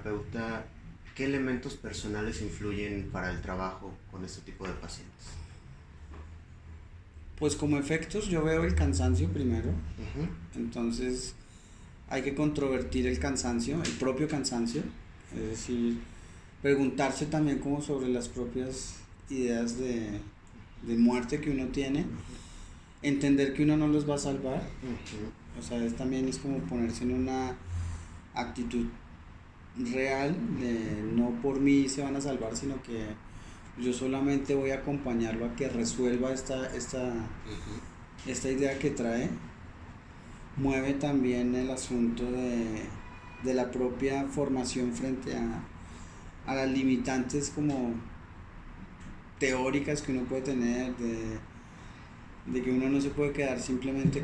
terapeuta, ¿qué elementos personales influyen para el trabajo con este tipo de pacientes? Pues como efectos yo veo el cansancio primero, Ujú. entonces hay que controvertir el cansancio, el propio cansancio, es decir, preguntarse también como sobre las propias ideas de muerte que uno tiene, entender que uno no los va a salvar, Ujú. o sea, también es como ponerse en una actitud real, de no por mí se van a salvar, sino que yo solamente voy a acompañarlo a que resuelva Ujú. esta idea que trae. Mueve también el asunto de la propia formación frente a las limitantes como teóricas que uno puede tener, de que uno no se puede quedar simplemente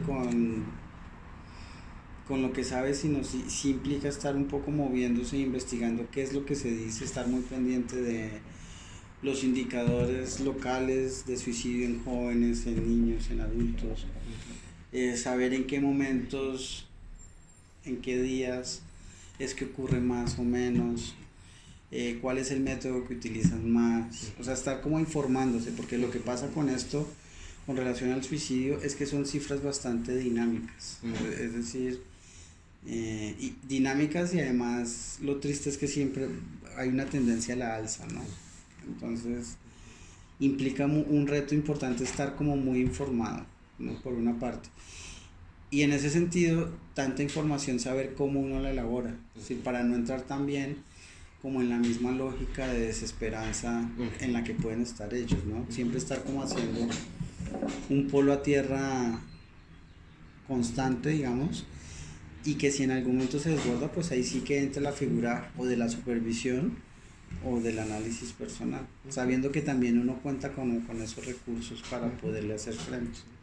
con lo que sabe, sino si implica estar un poco moviéndose e investigando qué es lo que se dice, estar muy pendiente de los indicadores locales de suicidio en jóvenes, en niños, en adultos, saber en qué momentos, en qué días es que ocurre más o menos, cuál es el método que utilizan más, o sea, estar como informándose, porque lo que pasa con esto, con relación al suicidio, es que son cifras bastante dinámicas, es decir, y dinámicas y además lo triste es que siempre hay una tendencia a la alza, ¿no? Entonces implica un reto importante estar como muy informado, ¿no? Por una parte. Y en ese sentido, tanta información, saber cómo uno la elabora, ¿sí? Para no entrar también como en la misma lógica de desesperanza en la que pueden estar ellos, ¿no? Siempre estar como haciendo un polo a tierra constante, digamos, y que si en algún momento se desborda, pues ahí sí que entra la figura o de la supervisión o del análisis personal, sabiendo que también uno cuenta con esos recursos para poderle hacer frente.